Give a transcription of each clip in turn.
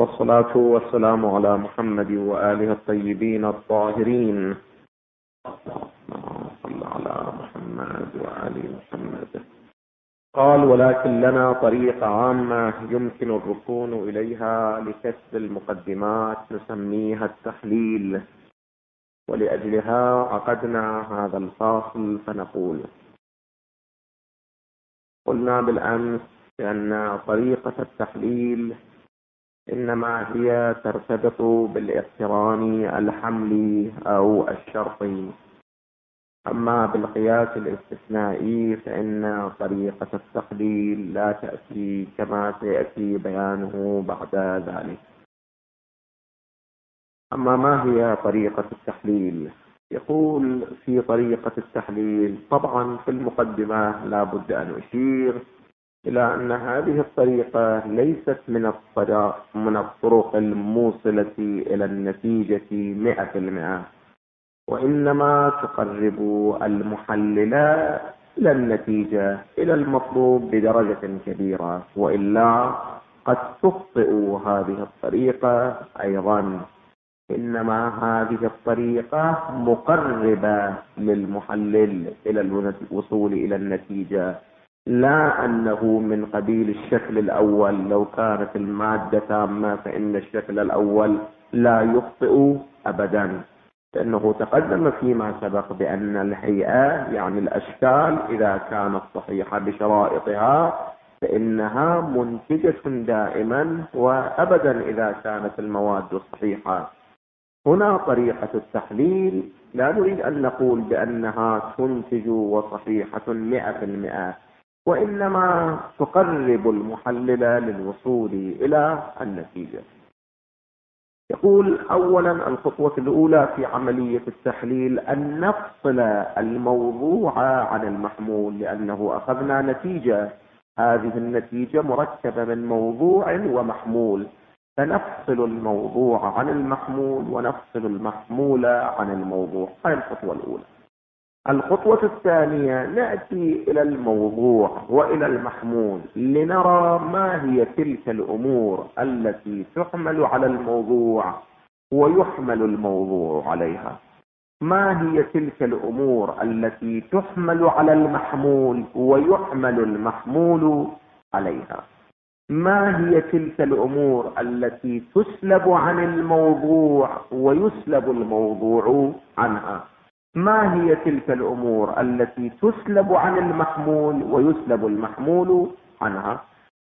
والصلاة والسلام على محمد وآله الطيبين الطاهرين. صلى على محمد وآل محمد. قال: ولكن لنا طريقة عامة يمكن الركون إليها لكسب المقدمات نسميها التحليل، ولأجلها عقدنا هذا الفاصل. فنقول: قلنا بالأمس بأن طريقة التحليل إنما هي ترتبط بالاقتران الحملي أو الشرطي، أما بالقياس الاستثنائي فإن طريقة التحليل لا تأتي كما سيأتي بيانه بعد ذلك. أما ما هي طريقة التحليل؟ يقول في طريقة التحليل، طبعا في المقدمة لا بد أن أشير إلى أن هذه الطريقة ليست من الطرق الموصلة إلى النتيجة 100%، وإنما تقرب المحلل إلى النتيجة، إلى المطلوب بدرجة كبيرة، وإلا قد تخطئ هذه الطريقة أيضا. إنما هذه الطريقة مقربة للمحلل إلى الوصول إلى النتيجة، لا أنه من قبيل الشكل الأول. لو كانت المادة تامة فإن الشكل الأول لا يخطئ أبدا، لأنه تقدم فيما سبق بأن الهيئة يعني الأشكال إذا كانت صحيحة بشرائطها فإنها منتجة دائما وأبدا إذا كانت المواد صحيحة. هنا طريقة التحليل لا نريد أن نقول بأنها تنتج وصحيحة 100%، وإنما تقرب المحلل للوصول إلى النتيجة. يقول: أولا الخطوة الأولى في عملية التحليل أن نفصل الموضوع عن المحمول، لأنه أخذنا نتيجة، هذه النتيجة مركبة من موضوع ومحمول، فنفصل الموضوع عن المحمول ونفصل المحمول عن الموضوع. هذه الخطوة الأولى. الخطوة الثانية نأتي إلى الموضوع وإلى المحمول لنرى ما هي تلك الأمور التي تحمل على الموضوع ويحمل الموضوع عليها، ما هي تلك الأمور التي تحمل على المحمول ويحمل المحمول عليها، ما هي تلك الأمور التي تسلب عن الموضوع ويسلب الموضوع عنها، ما هي تلك الأمور التي تسلب عن المحمول ويسلب المحمول عنها.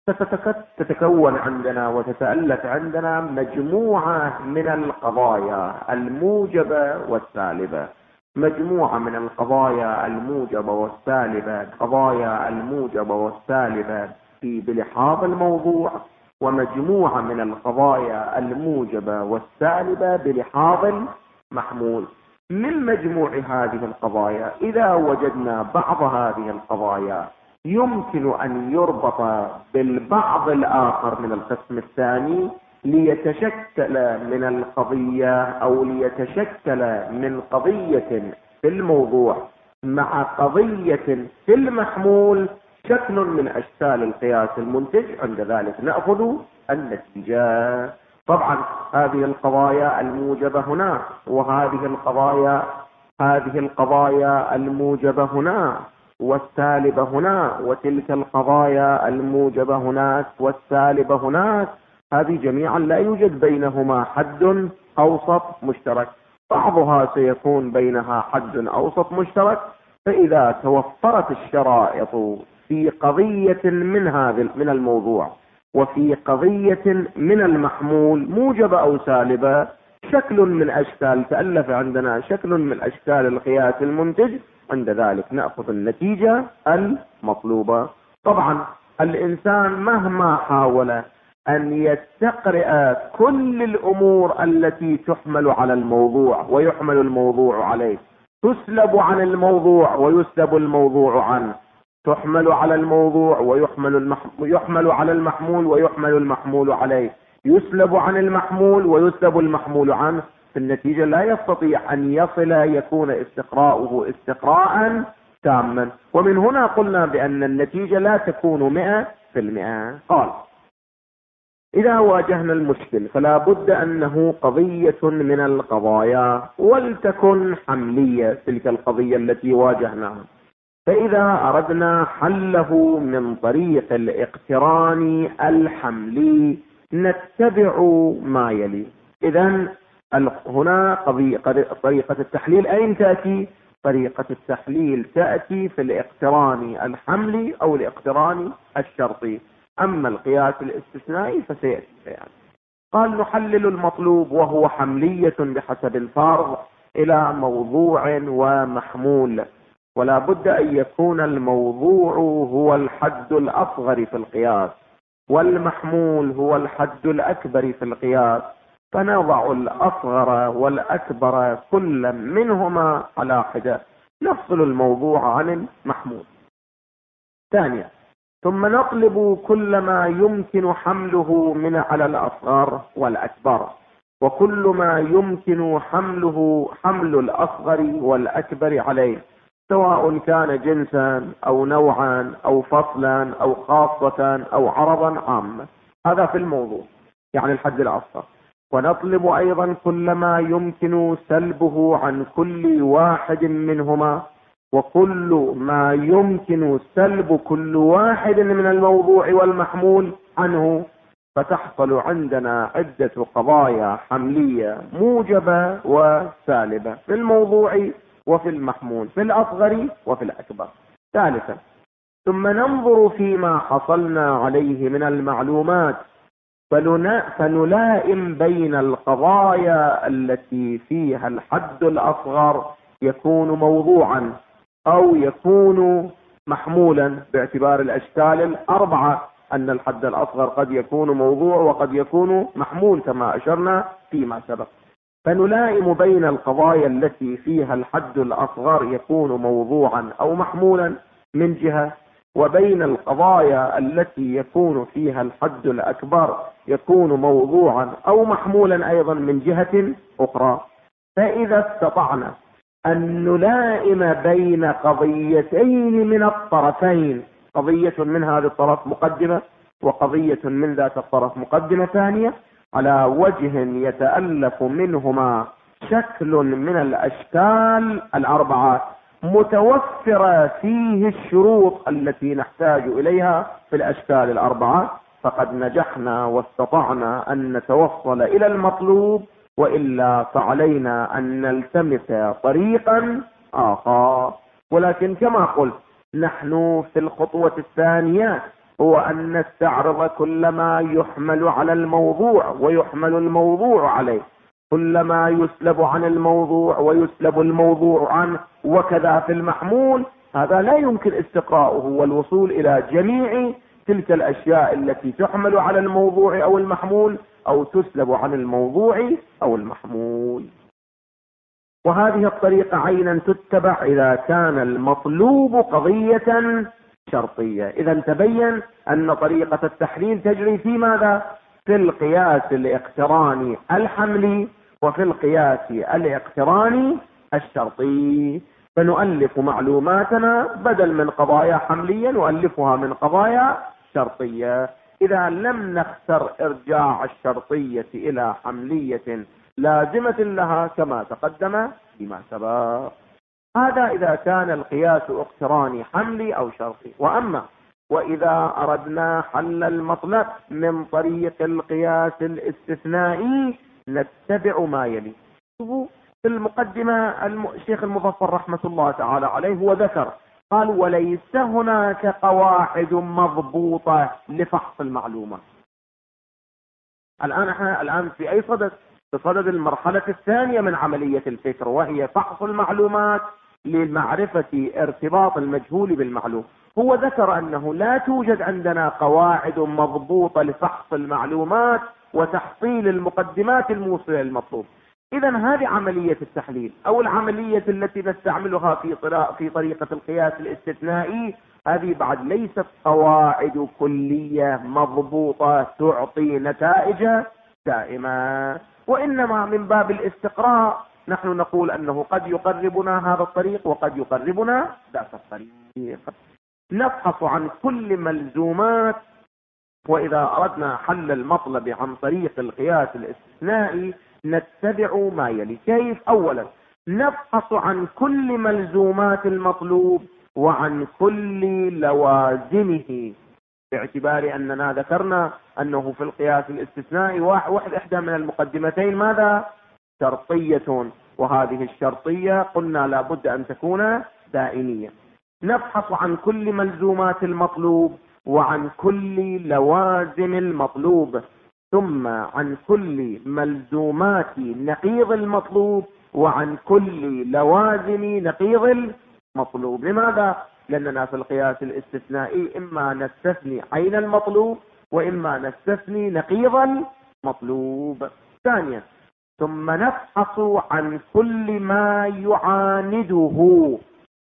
فتتكون عندنا وتتألف عندنا مجموعة من القضايا الموجبة والسالبة، مجموعة من القضايا الموجبة والسالبة، قضايا الموجبة والسالبة بلحاظ الموضوع، ومجموعة من القضايا الموجبة والسالبة بلحاظ المحمول. من مجموع هذه القضايا إذا وجدنا بعض هذه القضايا يمكن أن يربط بالبعض الآخر من القسم الثاني ليتشكل من القضية أو ليتشكل من قضية في الموضوع مع قضية في المحمول شكل من أشكال القياس المنتج، عند ذلك نأخذ النتيجة. طبعا هذه القضايا الموجبة هنا، وهذه القضايا الموجبة هنا والسالبة هنا، وتلك القضايا الموجبة هناك والسالبة هناك، هذه جميعا لا يوجد بينهما حد أوسط مشترك، بعضها سيكون بينها حد أوسط مشترك. فإذا توفرت الشرائط في قضية من الموضوع وفي قضية من المحمول موجبة أو سالبة، شكل من أشكال تألف عندنا شكل من أشكال القياس المنتج، عند ذلك نأخذ النتيجة المطلوبة. طبعا الإنسان مهما حاول أن يستقرئ كل الأمور التي تحمل على الموضوع ويحمل الموضوع عليه، تسلب عن الموضوع ويسلب الموضوع عنه، تحمل على الموضوع ويحمل على المحمول ويحمل المحمول عليه، يسلب عن المحمول ويسلب المحمول عنه، في النتيجة لا يستطيع أن يصل يكون استقراؤه استقراء تاما. ومن هنا قلنا بأن النتيجة لا تكون 100%. قال: إذا واجهنا المشكل فلا بد أنه قضية من القضايا، ولتكن حملية تلك القضية التي واجهناها. فإذا أردنا حله من طريق الاقتران الحملي نتبع ما يلي. إذن هنا طريقة التحليل أين تأتي؟ طريقة التحليل تأتي في الاقتران الحملي أو الاقتران الشرطي. أما القياس الاستثنائي فسيأتي يعني. قال نحلل المطلوب وهو حملية بحسب الفرض إلى موضوع ومحمول، ولا بد أن يكون الموضوع هو الحد الأصغر في القياس والمحمول هو الحد الأكبر في القياس، فنضع الأصغر والأكبر كل منهما على حدة، نفصل الموضوع عن المحمول. ثانيا، ثم نطلب كل ما يمكن حمله من على الأصغر والأكبر، وكل ما يمكن حمل الأصغر والأكبر عليه، سواء كان جنسا أو نوعا أو فصلا أو خاصة أو عرضا عاما. هذا في الموضوع يعني الحد الأصغر. ونطلب أيضا كل ما يمكن سلبه عن كل واحد منهما، وكل ما يمكن سلب كل واحد من الموضوع والمحمول عنه، فتحصل عندنا عدة قضايا حملية موجبة وسالبة في الموضوع وفي المحمول، في الأصغر وفي الأكبر. ثالثا، ثم ننظر فيما حصلنا عليه من المعلومات فنلائم بين القضايا التي فيها الحد الأصغر يكون موضوعا أو يكون محمولا، باعتبار الأشكال الأربعة، أن الحد الأصغر قد يكون موضوع وقد يكون محمول كما أشرنا فيما سبق. فنلائم بين القضايا التي فيها الحد الأصغر يكون موضوعا أو محمولا من جهة، وبين القضايا التي يكون فيها الحد الأكبر يكون موضوعا أو محمولا أيضا من جهة أخرى. فإذا استطعنا أن نلائم بين قضيتين من الطرفين، قضية من هذا الطرف مقدمة وقضية من ذات الطرف مقدمة ثانية، على وجه يتألف منهما شكل من الأشكال الأربعة متوفرة فيه الشروط التي نحتاج إليها في الأشكال الأربعة، فقد نجحنا واستطعنا أن نتوصل إلى المطلوب، وإلا فعلينا أن نلتمس طريقا آخر. ولكن كما قلت نحن في الخطوة الثانية هو أن نستعرض كل ما يحمل على الموضوع ويحمل الموضوع عليه، كل ما يسلب عن الموضوع ويسلب الموضوع عنه، وكذا في المحمول. هذا لا يمكن استقراؤه والوصول إلى جميع تلك الأشياء التي تحمل على الموضوع أو المحمول أو تسلب عن الموضوع أو المحمول. وهذه الطريقة عينا تتبع إذا كان المطلوب قضية شرطية. إذا تبين أن طريقة التحليل تجري في ماذا؟ في القياس الاقتراني الحملي وفي القياس الاقتراني الشرطي. فنؤلف معلوماتنا بدل من قضايا حملية نؤلفها من قضايا شرطية، إذا لم نختر إرجاع الشرطية إلى حملية لازمة لها كما تقدم فيما سبق. هذا إذا كان القياس اقتراني حملي أو شرطي. وإذا أردنا حل المطلب من طريق القياس الاستثنائي نتبع ما يلي. في المقدمة الشيخ المظفر رحمة الله تعالى عليه هو ذكر، قال: وليس هناك قواعد مضبوطة لفحص المعلومة. الآن في أي صدد؟ في صدد المرحلة الثانية من عملية الفكر، وهي فحص المعلومات لمعرفة ارتباط المجهول بالمعلوم. هو ذكر أنه لا توجد عندنا قواعد مضبوطة لفحص المعلومات وتحصيل المقدمات الموصلة للمطلوب. إذن هذه عملية التحليل أو العملية التي نستعملها في طريقة القياس الاستثنائي، هذه بعد ليست قواعد كلية مضبوطة تعطي نتائج دائمة، وإنما من باب الاستقراء نحن نقول أنه قد يقربنا هذا الطريق وقد يقربنا ذاك الطريق. نبحث عن كل ملزومات وإذا أردنا حل المطلب عن طريق القياس الاستثنائي نتبع ما يلي. كيف؟ أولا نبحث عن كل ملزومات المطلوب وعن كل لوازمه، باعتبار أننا ذكرنا أنه في القياس الاستثنائي إحدى من المقدمتين ماذا؟ شرطية، وهذه الشرطية قلنا لا بد أن تكون دائمية. نبحث عن كل ملزومات المطلوب وعن كل لوازم المطلوب، ثم عن كل ملزومات نقيض المطلوب وعن كل لوازم نقيض المطلوب. لماذا؟ لأننا في القياس الاستثنائي إما نستثني عين المطلوب وإما نستثني نقيض المطلوب. ثانيا ثم نبحث عن كل ما يعانده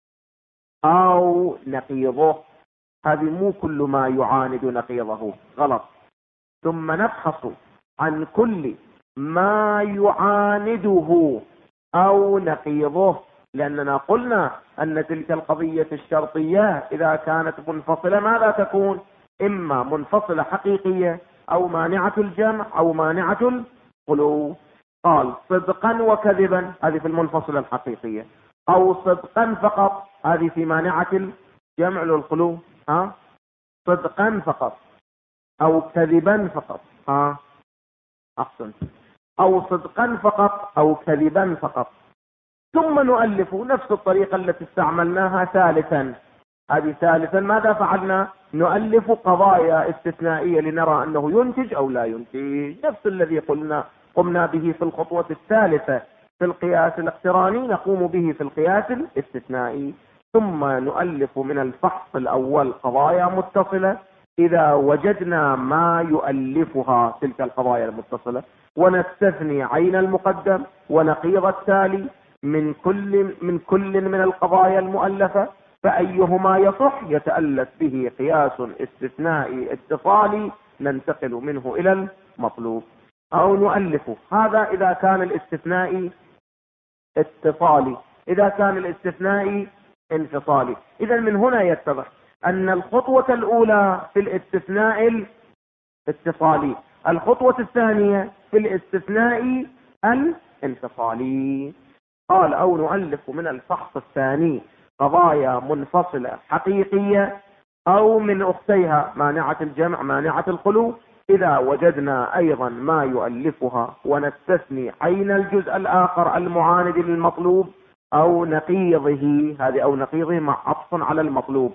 أو نقيضه. هذه مو كل ما يعاند نقيضه، غلط. ثم نبحث عن كل ما يعانده أو نقيضه، لأننا قلنا أن تلك القضية الشرطية إذا كانت منفصلة ماذا تكون؟ إما منفصلة حقيقية أو مانعة الجمع أو مانعة الخلو. قال صدقا وكذبا، هذه في المنفصلة الحقيقية، أو صدقا فقط، هذه في مانعة الجمع للخلو. صدقا فقط أو كذبا فقط. أحسن، أو صدقا فقط أو كذبا فقط. ثم نؤلف نفس الطريقة التي استعملناها ثالثا. هذه ثالثا ماذا فعلنا؟ نؤلف قضايا استثنائية لنرى أنه ينتج أو لا ينتج، نفس الذي قمنا به في الخطوة الثالثة في القياس الاقتراني نقوم به في القياس الاستثنائي. ثم نؤلف من الفحص الأول قضايا متصلة إذا وجدنا ما يؤلفها تلك القضايا المتصلة، ونستثني عين المقدم ونقيض التالي من كل من القضايا المؤلفة، فأيهما يصح يتألف به قياس استثنائي اتصالي ننتقل منه إلى المطلوب أو نؤلفه. هذا إذا كان الاستثنائي اتصالي. إذا كان الاستثنائي انفصالي، إذا من هنا يتضح أن الخطوة الأولى في الاستثناء الاتصالي، الخطوة الثانية في الاستثناء الانفصالي. قال أو نؤلف من الفحص الثاني قضايا منفصلة حقيقية أو من أختيها مانعة الجمع مانعة الخلو إذا وجدنا أيضا ما يؤلفها، ونستثني عين الجزء الآخر المعاند للمطلوب أو نقيضه. هذه أو نقيضه مع عطف على المطلوب،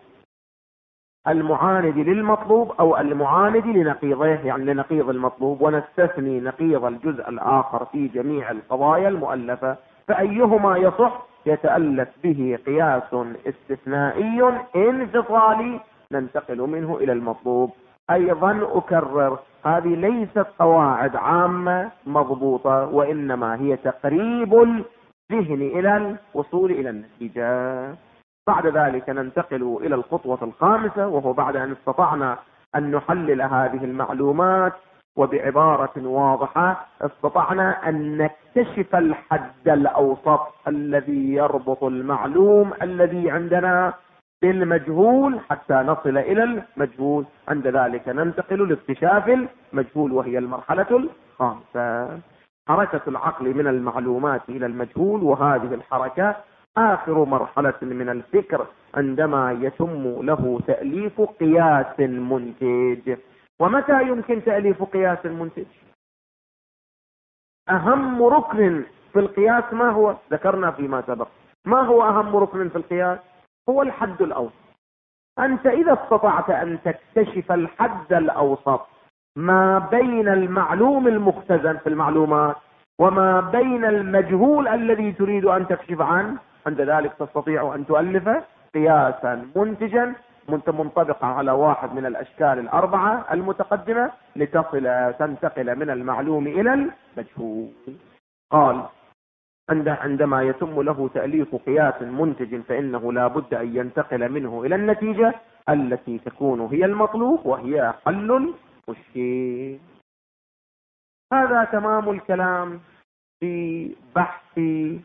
المعاند للمطلوب أو المعاند لنقيضه، يعني لنقيض المطلوب، ونستثني نقيض الجزء الآخر في جميع القضايا المؤلفة، فأيهما يصح يتألف به قياس استثنائي انفصالي ننتقل منه إلى المطلوب. أيضا أكرر، هذه ليست قواعد عامة مضبوطة، وإنما هي تقريب الذهن إلى الوصول إلى النتيجة. بعد ذلك ننتقل إلى الخطوة الخامسة، وهو بعد أن استطعنا أن نحلل هذه المعلومات وبعبارة واضحة استطعنا أن نكتشف الحد الأوسط الذي يربط المعلوم الذي عندنا بالمجهول حتى نصل إلى المجهول. عند ذلك ننتقل لاكتشاف المجهول، وهي المرحلة الخامسة، حركة العقل من المعلومات إلى المجهول. وهذه الحركة آخر مرحلة من الفكر عندما يتم له تأليف قياس منتج. ومتى يمكن تأليف قياس منتج؟ أهم ركن في القياس ما هو؟ ذكرنا فيما سبق. ما هو أهم ركن في القياس؟ هو الحد الأوسط. أنت إذا استطعت أن تكتشف الحد الأوسط ما بين المعلوم المختزن في المعلومات وما بين المجهول الذي تريد أن تكشف عنه، عند ذلك تستطيع أن تؤلف قياسا منتجا منطبقا على واحد من الأشكال الأربعة المتقدمة تنتقل من المعلوم إلى المجهول. قال عندما يتم له تأليف قياس منتج فإنه لا بد أن ينتقل منه إلى النتيجة التي تكون هي المطلوب، وهي حل المشكل. هذا تمام الكلام في بحث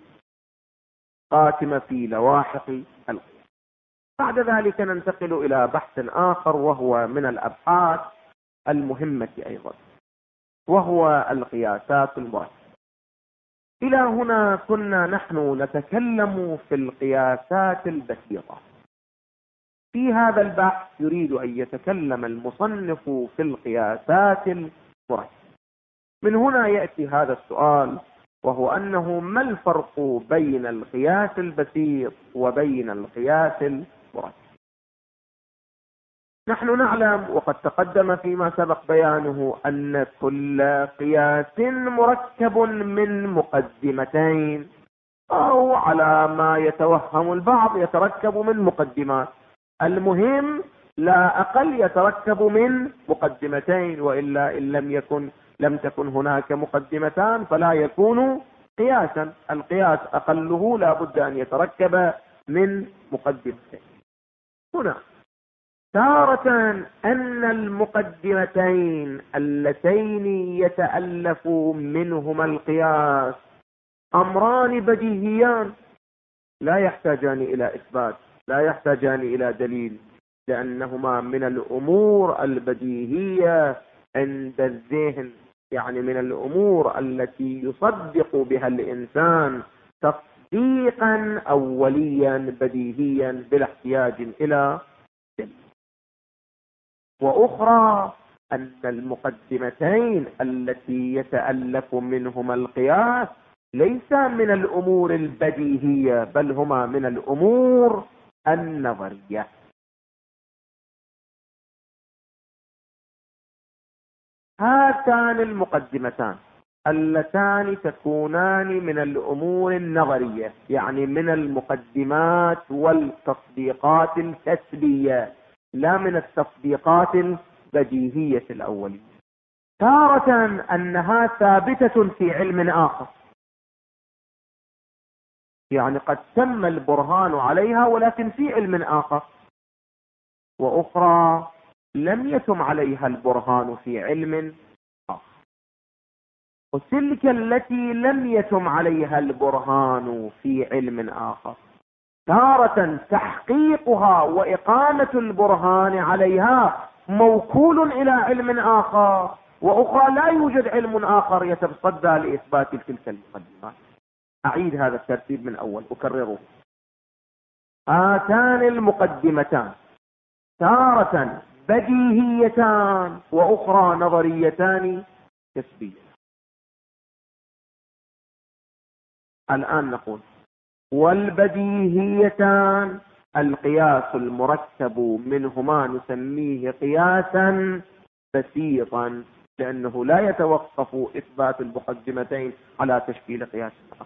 قاتمة في لواحق القياس. بعد ذلك ننتقل إلى بحث آخر، وهو من الأبحاث المهمة أيضا، وهو القياسات المركبة. إلى هنا كنا نحن نتكلم في القياسات البسيطة. في هذا البحث يريد أن يتكلم المصنف في القياسات المركبة. من هنا يأتي هذا السؤال، وهو أنه ما الفرق بين القياس البسيط وبين القياس المركب؟ نحن نعلم وقد تقدم فيما سبق بيانه أن كل قياس مركب من مقدمتين، أو على ما يتوهم البعض يتركب من مقدمات. المهم لا أقل يتركب من مقدمتين، وإلا إن لم تكن هناك مقدمتان فلا يكون قياسا. القياس أقله لا بد أن يتركب من مقدمتين. هنا تارة أن المقدمتين اللتين يتألف منهما القياس أمران بديهيان لا يحتاجان إلى إثبات، لا يحتاجان إلى دليل، لأنهما من الأمور البديهية عند الذهن، يعني من الأمور التي يصدق بها الإنسان تصديقا أوليا بديهيا بلا احتياج إلى دليل. وأخرى أن المقدمتين التي يتألف منهما القياس ليس من الأمور البديهية، بل هما من الأمور النظرية. هاتان المقدمتان اللتان تكونان من الأمور النظرية، يعني من المقدمات والتصديقات الكسبية لا من التصديقات البديهية الأولية. تارة أنها ثابتة في علم آخر، يعني قد تم البرهان عليها ولكن في علم آخر. وأخرى لم يتم عليها البرهان في علم آخر. وتلك التي لم يتم عليها البرهان في علم آخر تارة تحقيقها وإقامة البرهان عليها موكول إلى علم آخر، وأخرى لا يوجد علم آخر يتصدى لإثبات تلك المقدمات. أعيد هذا الترتيب من أول أكرره. هاتان المقدمتان تارة بديهيتان وأخرى نظريتان كسبية. الآن نقول والبديهيتان القياس المركب منهما نسميه قياسا بسيطا، لأنه لا يتوقف إثبات المقدمتين على تشكيل قياس آخر.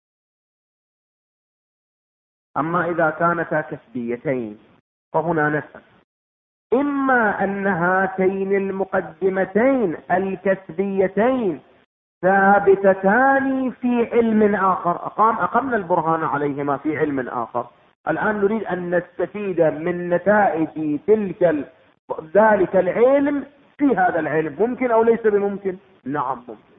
أما إذا كانتا كسبيتين فهنا نسأل: إما أن هاتين المقدمتين الكسبيتين ثابتتان في علم آخر أقمنا البرهان عليهما في علم آخر، الآن نريد أن نستفيد من نتائج ذلك العلم في هذا العلم. ممكن أو ليس بممكن؟ نعم ممكن.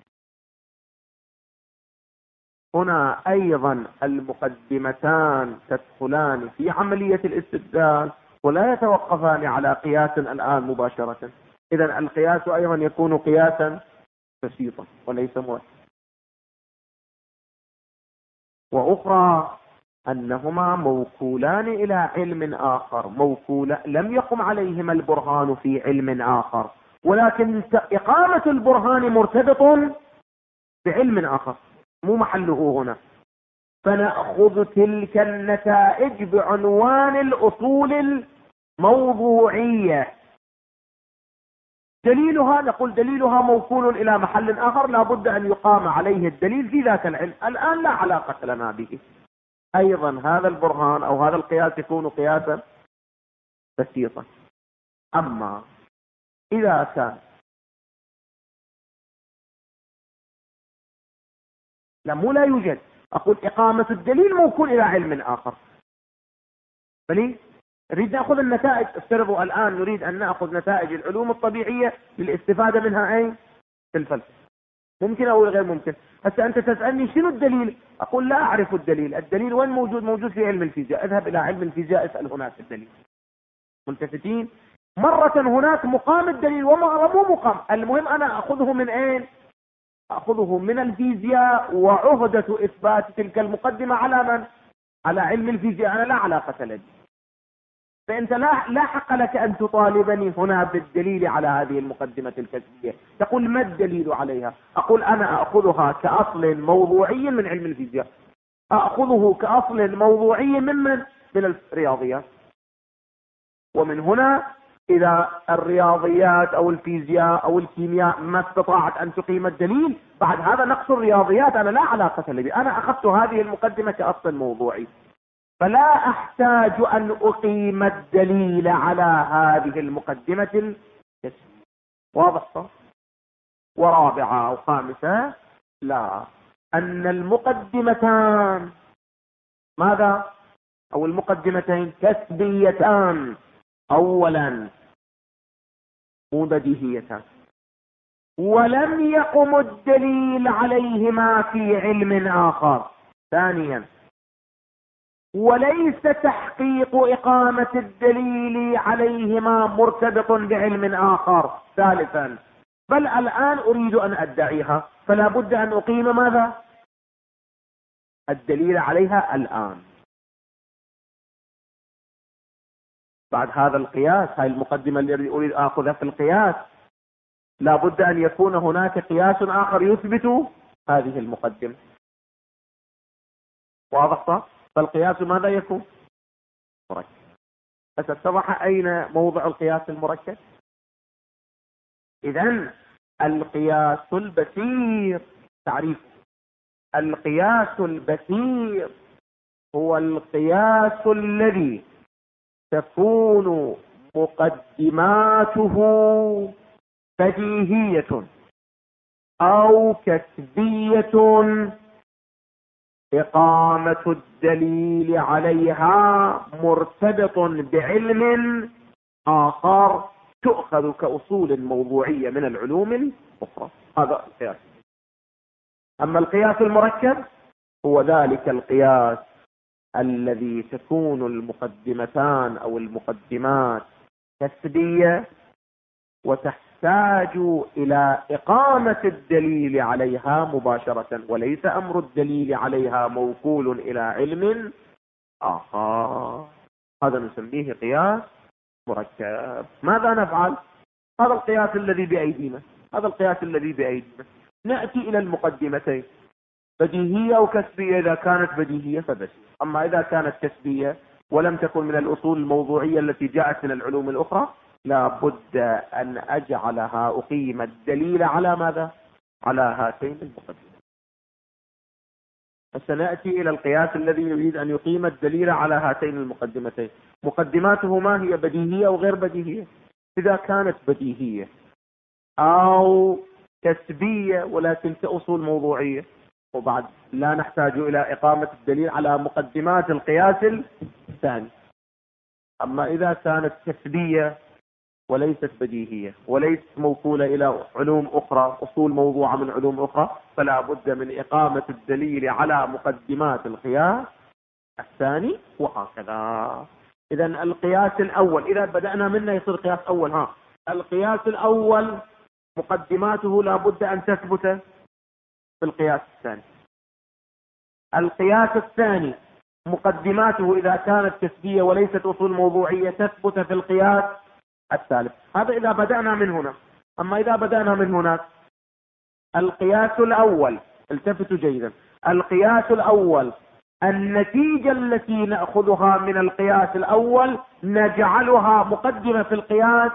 هنا أيضا المقدمتان تدخلان في عملية الاستدلال ولا يتوقفان على قياس الآن مباشرة. إذن القياس أيضا يكون قياسا بسيطا وليس مركبا. وأخرى أنهما موكولان إلى علم آخر، لم يقم عليهما البرهان في علم آخر، ولكن إقامة البرهان مرتبط بعلم آخر مو محله هنا. فنأخذ تلك النتائج بعنوان الأصول الموضوعية. دليلها نقول دليلها موكول إلى محل آخر لا بد أن يقام عليه الدليل في ذاك العلم، الآن لا علاقة لنا به. أيضا هذا البرهان أو هذا القياس يكون قياسا بسيطا. أما إذا كان لا يوجد، أقول إقامة الدليل موكول إلى علم آخر، بلي نريد نأخذ النتائج. افترضوا الآن نريد أن نأخذ نتائج العلوم الطبيعية للاستفادة منها أين؟ في الفلسفة. ممكن أو غير ممكن؟ هسه أنت تسألني شنو الدليل؟ أقول لا أعرف الدليل. الدليل وين موجود؟ موجود في علم الفيزياء. اذهب إلى علم الفيزياء اسأل هناك الدليل. ملتفتين؟ مرة هناك مقام الدليل ومرة مو مقام. المهم أنا أخذه من أين؟ أخذه من الفيزياء، وعهدة إثبات تلك المقدمة على من؟ على علم الفيزياء، أنا لا علاقة لي. فأنت لا حق لك أن تطالبني هنا بالدليل على هذه المقدمة الكسبية. تقول ما الدليل عليها؟ أقول أنا أخذها كأصل موضوعي من علم الفيزياء، أخذه كأصل موضوعي من الرياضيات. ومن هنا إذا الرياضيات أو الفيزياء أو الكيمياء ما استطاعت أن تقيم الدليل، بعد هذا نقص الرياضيات أنا لا علاقة لي. أنا أخذت هذه المقدمة كأصل موضوعي، فلا أحتاج أن أقيم الدليل على هذه المقدمة الكسبية. واضح صح؟ ورابعة أو خامسة، لا، أن المقدمتان ماذا؟ أو المقدمتين كسبيتان. أولا مو بديهيتان، ولم يقم الدليل عليهما في علم آخر. ثانيا وليس تحقيق إقامة الدليل عليهما مرتبط بعلم آخر. ثالثا بل الآن أريد أن أدعيها، فلا بد أن أقيم ماذا؟ الدليل عليها الآن. بعد هذا القياس، هاي المقدمة اللي أريد أخذها في القياس، لا بد أن يكون هناك قياس آخر يثبت هذه المقدمة. واضح صح؟ فالقياس ماذا يكون؟ مركب. بس اتضح أين موضع القياس المركب؟ إذن القياس البصير، تعريف القياس البصير هو القياس الذي تكون مقدماته بديهية أو كسبية، إقامة الدليل عليها مرتبط بعلم آخر تؤخذ كأصول موضوعية من العلوم الأخرى. هذا القياس. أما القياس المركب هو ذلك القياس الذي تكون المقدمتان أو المقدمات كسبية وتحتاج إلى إقامة الدليل عليها مباشرة، وليس أمر الدليل عليها موكول إلى علم آخر. هذا نسميه قياس مركب. ماذا نفعل؟ هذا القياس الذي بأيدينا، هذا القياس الذي بأيدينا. نأتي إلى المقدمتين، بديهية أو كسبية. إذا كانت بديهية فبس، أما إذا كانت كسبية ولم تكن من الأصول الموضوعية التي جاءت من العلوم الأخرى، لا بد أن أجعلها أقيم الدليل على ماذا؟ على هاتين المقدمتين. فسنأتي إلى القياس الذي يريد أن يقيم الدليل على هاتين المقدمتين. مقدماته ما هي؟ بديهية أو غير بديهية؟ إذا كانت بديهية أو كسبية ولكن كأصول موضوعية، وبعد لا نحتاج إلى إقامة الدليل على مقدمات القياس الثاني. أما إذا كانت كسبية وليست بديهية وليست موصولة إلى علوم أخرى، أصول موضوعة من علوم أخرى، فلا بد من إقامة الدليل على مقدمات القياس الثاني، وهكذا. إذا القياس الأول إذا بدأنا منه يصير قياس أول. القياس الأول مقدماته لا بد أن تثبت في القياس الثاني. القياس الثاني مقدماته إذا كانت كسبية وليست أصول موضوعية تثبت في القياس الثالث. هذا إذا بدأنا من هنا. أما إذا بدأنا من هناك، القياس الأول، التفتوا جيدا، القياس الأول النتيجة التي نأخذها من القياس الأول نجعلها مقدمة في القياس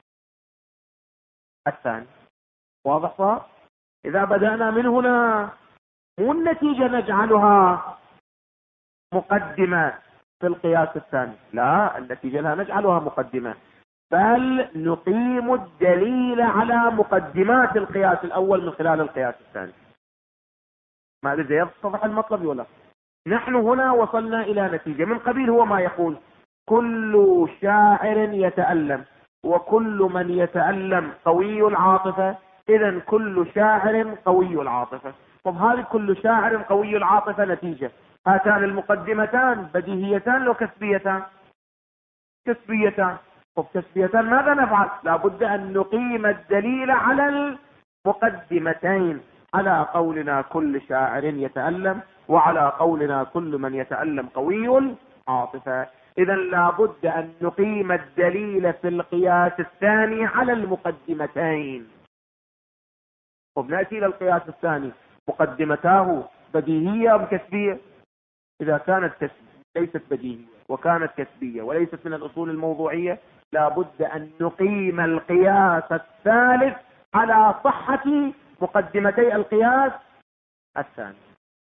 الثاني. واضح صار؟ إذا بدأنا من هنا، مو النتيجة نجعلها مقدمة في القياس الثاني، لا، النتيجة لا نجعلها مقدمة، بل نقيم الدليل على مقدمات القياس الأول من خلال القياس الثاني. ما أدري يتضح المطلب ولا؟ نحن هنا وصلنا إلى نتيجة من قبيل هو ما يقول كل شاعر يتألم، وكل من يتألم قوي العاطفة، إذن كل شاعر قوي العاطفة. طب هذه كل شاعر قوي العاطفة نتيجة. هاتان المقدمتان بديهيتان لو كسبيتان؟ كسبيتان. طب تسبية ماذا نفعل؟ لابد أن نقيم الدليل على المقدمتين، على قولنا كل شاعر يتألم، وعلى قولنا كل من يتألم قوي العاطفة. إذا لابد أن نقيم الدليل في القياس الثاني على المقدمتين. طب نأتي إلى القياس الثاني، مقدمتاه بديهية أم كسبية؟ إذا كانت ليست بديهية وكانت كسبية وليست من الأصول الموضوعية، لابد أن نقيم القياس الثالث على صحة مقدمتي القياس الثاني.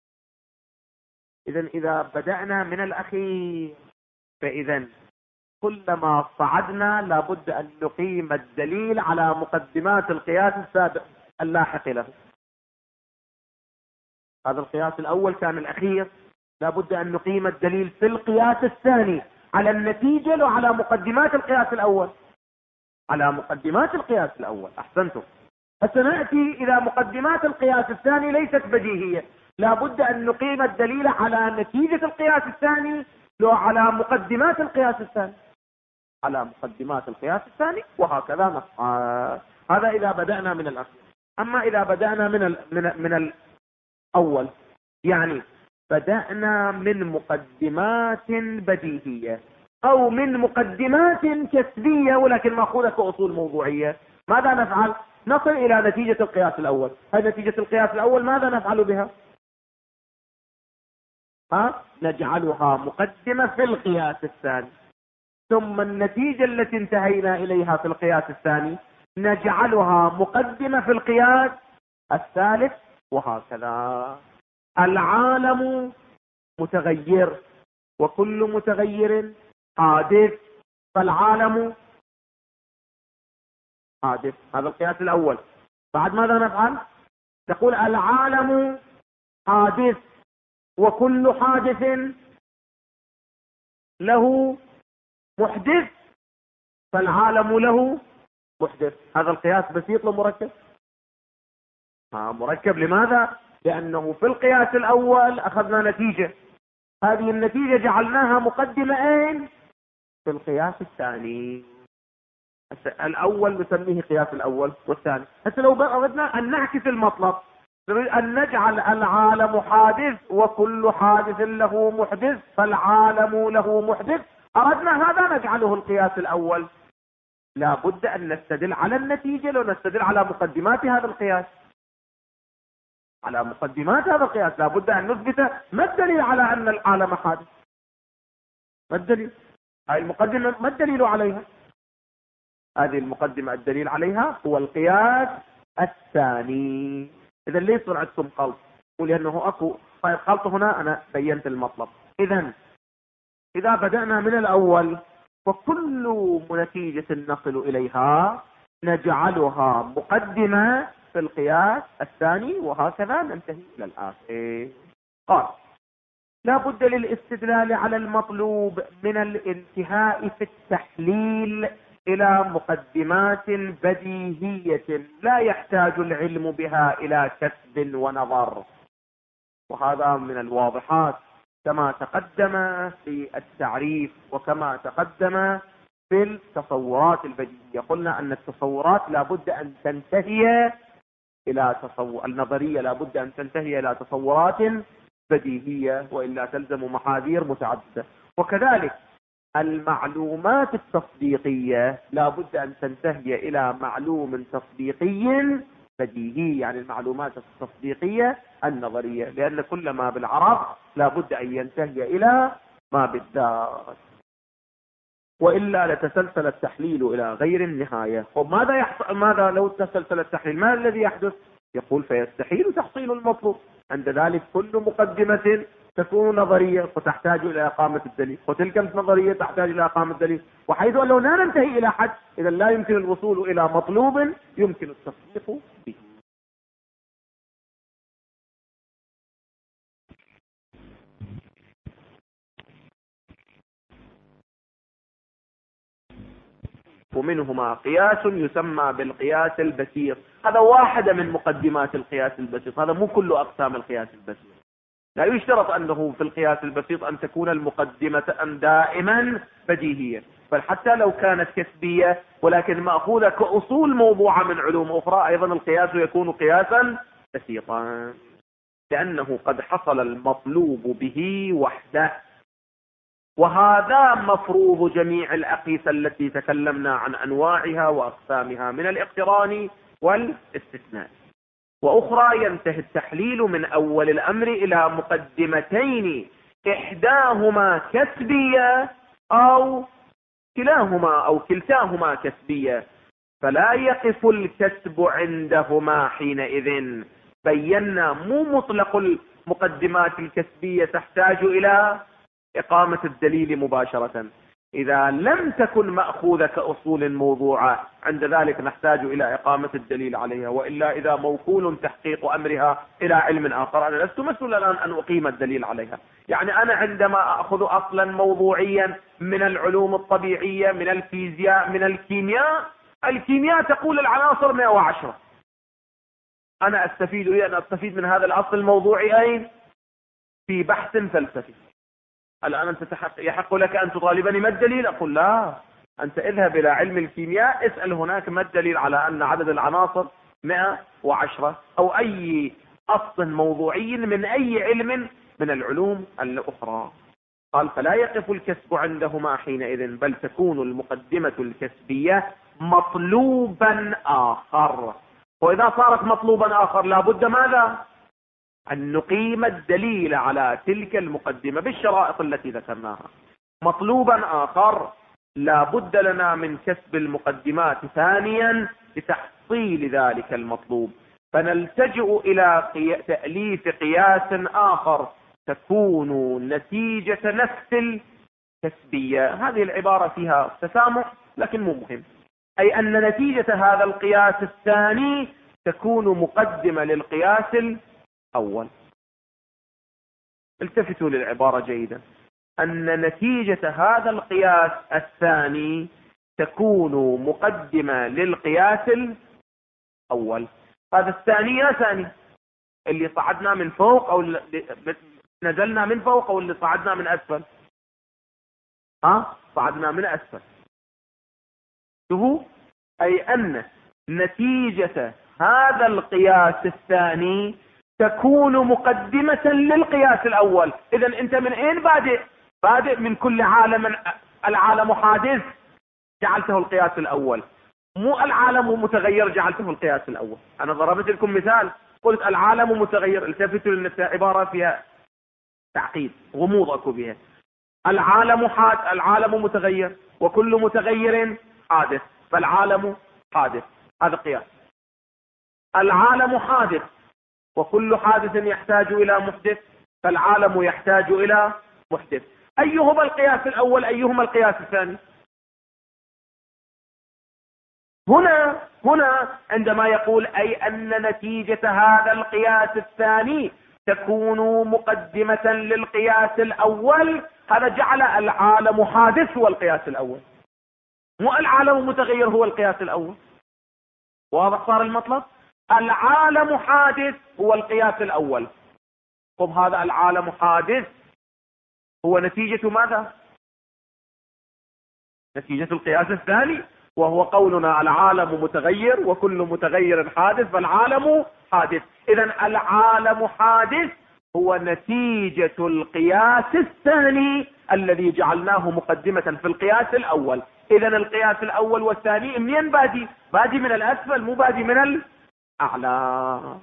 إذا بدأنا من الأخير، فإذا كلما صعدنا لابد أن نقيم الدليل على مقدمات القياس السابق اللاحق له. هذا القياس الأول كان الأخير، لابد أن نقيم الدليل في القياس الثاني على النتيجة وعلى مقدمات القياس الأول. على مقدمات القياس الأول، أحسنتم. فسنأتي إلى مقدمات القياس الثاني ليست بديهية، لابد أن نقيم الدليل على نتيجة القياس الثاني لو على مقدمات القياس الثاني، على مقدمات القياس الثاني، وهكذا نفعل. هذا إذا بدأنا من الأخير. أما إذا بدأنا من الأول، يعني بدأنا من مقدمات بديهية أو من مقدمات كسبية ولكن مأخوذة كأصول موضوعية، ماذا نفعل؟ نصل إلى نتيجة القياس الأول. هذه نتيجة القياس الأول ماذا نفعل بها؟ نجعلها مقدمة في القياس الثاني، ثم النتيجة التي انتهينا إليها في القياس الثاني نجعلها مقدمة في القياس الثالث، وهكذا. العالم متغير وكل متغير حادث، فالعالم حادث. هذا القياس الأول. بعد ماذا نفعل؟ تقول العالم حادث وكل حادث له محدث، فالعالم له محدث. هذا القياس بسيط ومركب؟ مركب. لماذا؟ لأنه في القياس الأول أخذنا نتيجة، هذه النتيجة جعلناها مقدمة أين؟ في القياس الثاني. الأول نسميه قياس الأول والثاني. هسه لو أردنا أن نعكس المطلب، نريد أن نجعل العالم حادث وكل حادث له محدث فالعالم له محدث، أردنا هذا نجعله القياس الأول. لا بد أن نستدل على النتيجة، لو نستدل على مقدمات هذا القياس، على مقدمات هذا القياس لا بد أن نثبت ما الدليل على أن العالم حادث. ما الدليل؟ هذه المقدمة ما الدليل عليها؟ هذه المقدمة الدليل عليها هو القياس الثاني. إذا ليش يصير عندكم خلط؟ ولأنه أكو خلط هنا، أنا بينت المطلب. إذا بدأنا من الأول فكل نتيجة نصل إليها نجعلها مقدمة في القياس الثاني، وهكذا ننتهي إلى الآخر. قال: لا بد للاستدلال على المطلوب من الانتهاء في التحليل إلى مقدمات بديهية لا يحتاج العلم بها إلى كسب ونظر. وهذا من الواضحات كما تقدم في التعريف وكما تقدم في التصورات البديهية. قلنا أن التصورات لا بد أن تنتهي إلى النظرية لا بد أن تنتهي إلى تصورات بديهية، وإلا تلزم محاذير متعددة. وكذلك المعلومات التصديقية لا بد أن تنتهي إلى معلوم تصديقي بديهي، يعني المعلومات التصديقية النظرية، لأن كل ما بالعرض لا بد أن ينتهي إلى ما بالذات، وإلا لتسلسل التحليل إلى غير النهاية. وماذا يحصل؟ ماذا لو تسلسل التحليل؟ ما الذي يحدث؟ يقول: فيستحيل تحصيل المطلوب. عند ذلك كل مقدمة تكون نظرية وتحتاج إلى إقامة الدليل، وتلك النظرية تحتاج إلى إقامة الدليل، وحيث لو لا ننتهي إلى حد، إذا لا يمكن الوصول إلى مطلوب يمكن التصديق به. ومنهما قياس يسمى بالقياس البسيط، هذا واحدة من مقدمات القياس البسيط، هذا مو كل أقسام القياس البسيط. لا يشترط أنه في القياس البسيط أن تكون المقدمة دائما بديهية، بل حتى لو كانت كسبية ولكن مأخوذة كأصول موضوعة من علوم أخرى، أيضا القياس يكون قياسا بسيطا، لأنه قد حصل المطلوب به وحده. وهذا مفروض جميع الأقيسة التي تكلمنا عن أنواعها وأقسامها من الاقتران والاستثناء. وأخرى ينتهي التحليل من أول الأمر إلى مقدمتين، إحداهما كسبية أو كلاهما أو كلتاهما كسبية، فلا يقف الكسب عندهما حينئذ. بينا مو مطلق المقدمات الكسبية تحتاج إلى إقامة الدليل مباشرة، إذا لم تكن مأخوذة كأصول موضوعة عند ذلك نحتاج إلى إقامة الدليل عليها، وإلا إذا موكول تحقيق أمرها إلى علم آخر أنا لست مسؤولا الآن أن أقيم الدليل عليها. يعني أنا عندما أخذ أصلا موضوعيا من العلوم الطبيعية، من الفيزياء، من الكيمياء تقول العناصر 110، أنا أستفيد من هذا الأصل الموضوعي أين؟ في بحث فلسفي. الآن أنت يحق لك أن تطالبني ما الدليل؟ أقول لا، أنت اذهب إلى علم الكيمياء اسأل هناك ما الدليل على أن عدد العناصر 110، أو أي أصل موضوعي من أي علم من العلوم الأخرى. قال فلا يقف الكسب عندهما حينئذ، بل تكون المقدمة الكسبية مطلوبا آخر. وإذا صارت مطلوبا آخر لابد ماذا؟ أن نقيم الدليل على تلك المقدمة بالشرائط التي ذكرناها. مطلوبا آخر لا بد لنا من كسب المقدمات ثانيا لتحصيل ذلك المطلوب، فنلتجئ إلى تأليف قياس آخر تكون نتيجة نفس الكسبية. هذه العبارة فيها تسامح لكن مو مهم، أي أن نتيجة هذا القياس الثاني تكون مقدمة للقياس الأول. التفتوا للعبارة جيدا، أن نتيجة هذا القياس الثاني تكون مقدمة للقياس الأول. هذا الثاني يا ثاني اللي صعدنا من فوق أو اللي نزلنا من فوق أو اللي صعدنا من أسفل؟ صعدنا من أسفل. أي أن نتيجة هذا القياس الثاني تكون مقدمة للقياس الأول. إذن أنت من أين بادئ من كل العالم حادث جعلته القياس الأول، مو العالم متغير جعلته القياس الأول. أنا ضربت لكم مثال قلت العالم متغير، التفتوا لأن عبارة فيها تعقيد غموض أكو بها. العالم متغير وكل متغير حادث، فالعالم حادث، هذا قياس. العالم حادث وكل حادث يحتاج إلى محدث، فالعالم يحتاج إلى محدث. أيهما القياس الأول أيهما القياس الثاني؟ هنا عندما يقول أي أن نتيجة هذا القياس الثاني تكون مقدمة للقياس الأول، هذا جعل العالم حادث هو القياس الأول، مو العالم متغير هو القياس الأول. واضح صار المطلب؟ العالم حادث هو القياس الأول. طب هذا العالم حادث هو نتيجة ماذا؟ نتيجة القياس الثاني، وهو قولنا العالم متغير وكل متغير حادث فالعالم حادث. إذن العالم حادث هو نتيجة القياس الثاني الذي جعلناه مقدمة في القياس الأول. إذن القياس الأول والثاني منين بادي من الأسفل مو بادي من الأعلى.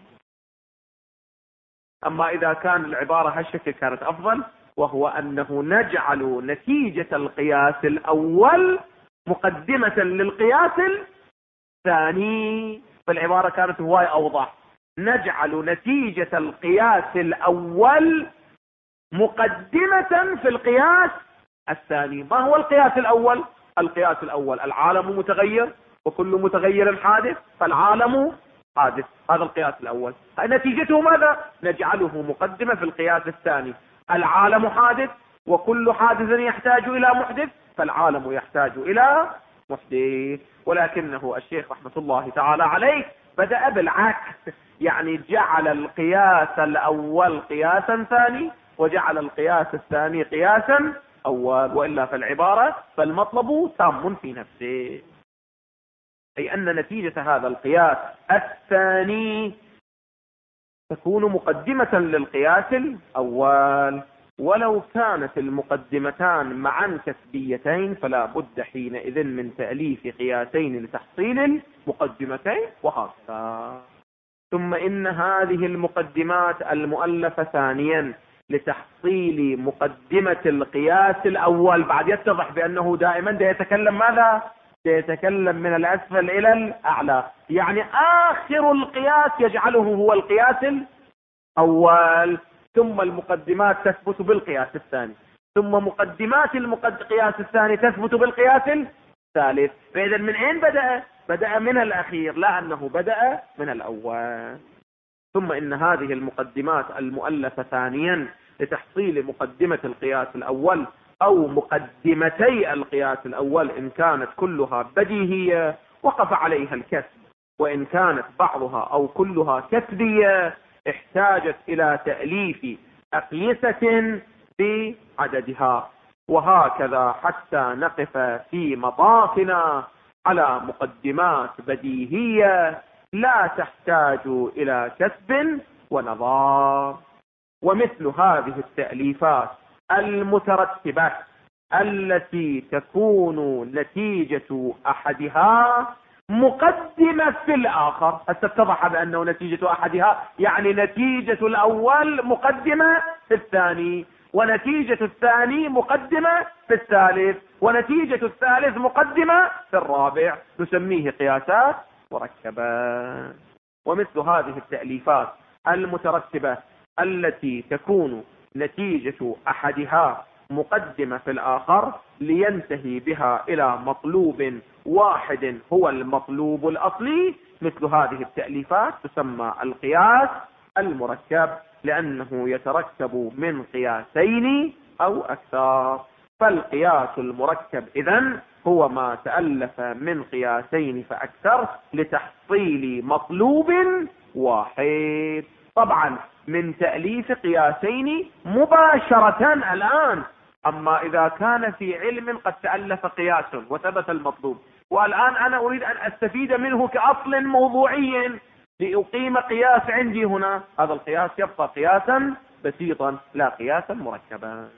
أما إذا كان العبارة هالشكل كانت أفضل، وهو أنه نجعل نتيجة القياس الأول مقدمة للقياس الثاني، فالعبارة كانت هواية أوضح. نجعل نتيجة القياس الأول مقدمة في القياس الثاني. ما هو القياس الأول؟ القياس الأول العالم متغير وكل متغير حادث فالعالم حادث، هذا القياس الأول. نتيجته ماذا؟ نجعله مقدمة في القياس الثاني. العالم حادث وكل حادث يحتاج إلى محدث فالعالم يحتاج إلى محدث. ولكنه الشيخ رحمة الله تعالى عليه بدأ بالعكس، يعني جعل القياس الأول قياسا ثاني وجعل القياس الثاني قياسا أول، وإلا فالعبارة فالمطلب تام في نفسه، أي أن نتيجة هذا القياس الثاني تكون مقدمة للقياس الأول. ولو كانت المقدمتان معا كسبيتين فلا بد حينئذ من تأليف قياسين لتحصيل المقدمتين وهكذا. ثم إن هذه المقدمات المؤلفة ثانيا لتحصيل مقدمة القياس الأول، بعد يتضح بأنه دائما يتكلم ماذا؟ يتكلم من الأسفل إلى الأعلى، يعني آخر القياس يجعله هو القياس الأول، ثم المقدمات تثبت بالقياس الثاني، ثم مقدمات القياس الثاني تثبت بالقياس الثالث. فإذا من أين بدأ؟ بدأ من الأخير، لا أنه بدأ من الأول. ثم إن هذه المقدمات المؤلفة ثانيا لتحصيل مقدمة القياس الأول أو مقدمتي القياس الأول إن كانت كلها بديهية وقف عليها الكسب، وإن كانت بعضها أو كلها كسبية احتاجت إلى تأليف أقيسة بعددها، وهكذا حتى نقف في مطافنا على مقدمات بديهية لا تحتاج إلى كسب ونظار. ومثل هذه التأليفات المترتبة التي تكون نتيجة أحدها مقدمة في الآخر، اتضح بأنه نتيجة أحدها يعني نتيجة الأول مقدمة في الثاني، ونتيجة الثاني مقدمة في الثالث، ونتيجة الثالث مقدمة في الرابع، نسميه قياسات مركبة. ومثل هذه التأليفات المترتبة التي تكون نتيجة أحدها مقدمة في الآخر لينتهي بها إلى مطلوب واحد هو المطلوب الأصلي، مثل هذه التأليفات تسمى القياس المركب، لأنه يتركب من قياسين أو أكثر. فالقياس المركب إذن هو ما تألف من قياسين فأكثر لتحصيل مطلوب واحد. طبعا من تأليف قياسين مباشرة الآن، أما إذا كان في علم قد تألف قياس وثبت المطلوب، والآن أنا أريد أن أستفيد منه كأصل موضوعي لأقيم قياس عندي هنا، هذا القياس يبقى قياسا بسيطا لا قياسا مركبا.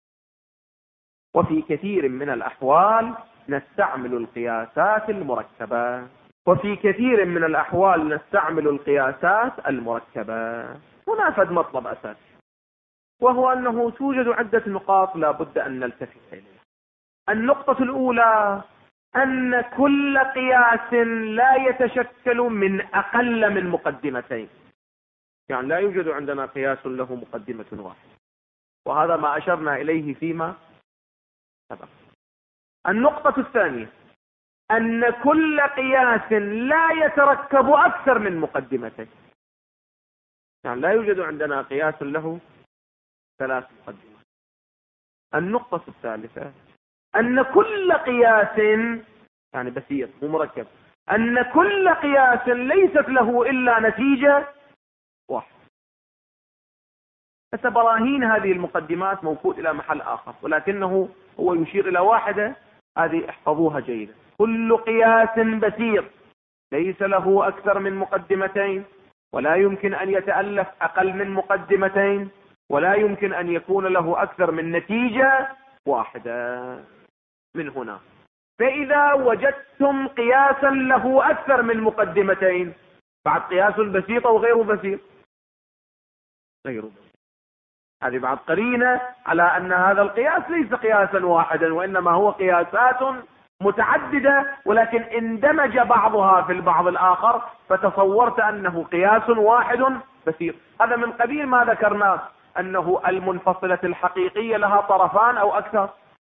وفي كثير من الأحوال نستعمل القياسات المركبة، وفي كثير من الأحوال نستعمل القياسات المركبة. هنا فد مطلب أساسي، وهو أنه توجد عدة نقاط لا بد أن نلتفت إليها. النقطة الأولى أن كل قياس لا يتشكل من أقل من مقدمتين، يعني لا يوجد عندنا قياس له مقدمة واحدة، وهذا ما أشرنا إليه فيما سبق. النقطة الثانية أن كل قياس لا يتركب أكثر من مقدمتين، يعني لا يوجد عندنا قياس له 3 مقدمات. النقطة الثالثة أن كل قياس يعني بسيط مو مركب، أن كل قياس ليست له إلا نتيجة واحدة. براهين هذه المقدمات موجود إلى محل آخر، ولكنه هو يشير إلى واحدة، هذه احفظوها جيدا. كل قياس بسيط ليس له أكثر من مقدمتين، ولا يمكن أن يتألف أقل من مقدمتين، ولا يمكن أن يكون له أكثر من نتيجة واحدة. من هنا فإذا وجدتم قياسا له أكثر من مقدمتين، بعد قياس بسيط أو غير بسيط، هذه بعد قرينة على أن هذا القياس ليس قياسا واحدا، وإنما هو قياسات متعددة، ولكن اندمج بعضها في البعض الآخر فتصورت أنه قياس واحد بسيط. هذا من قبيل ما ذكرناه، أنه المنفصلة الحقيقية لها طرفان أو أكثر.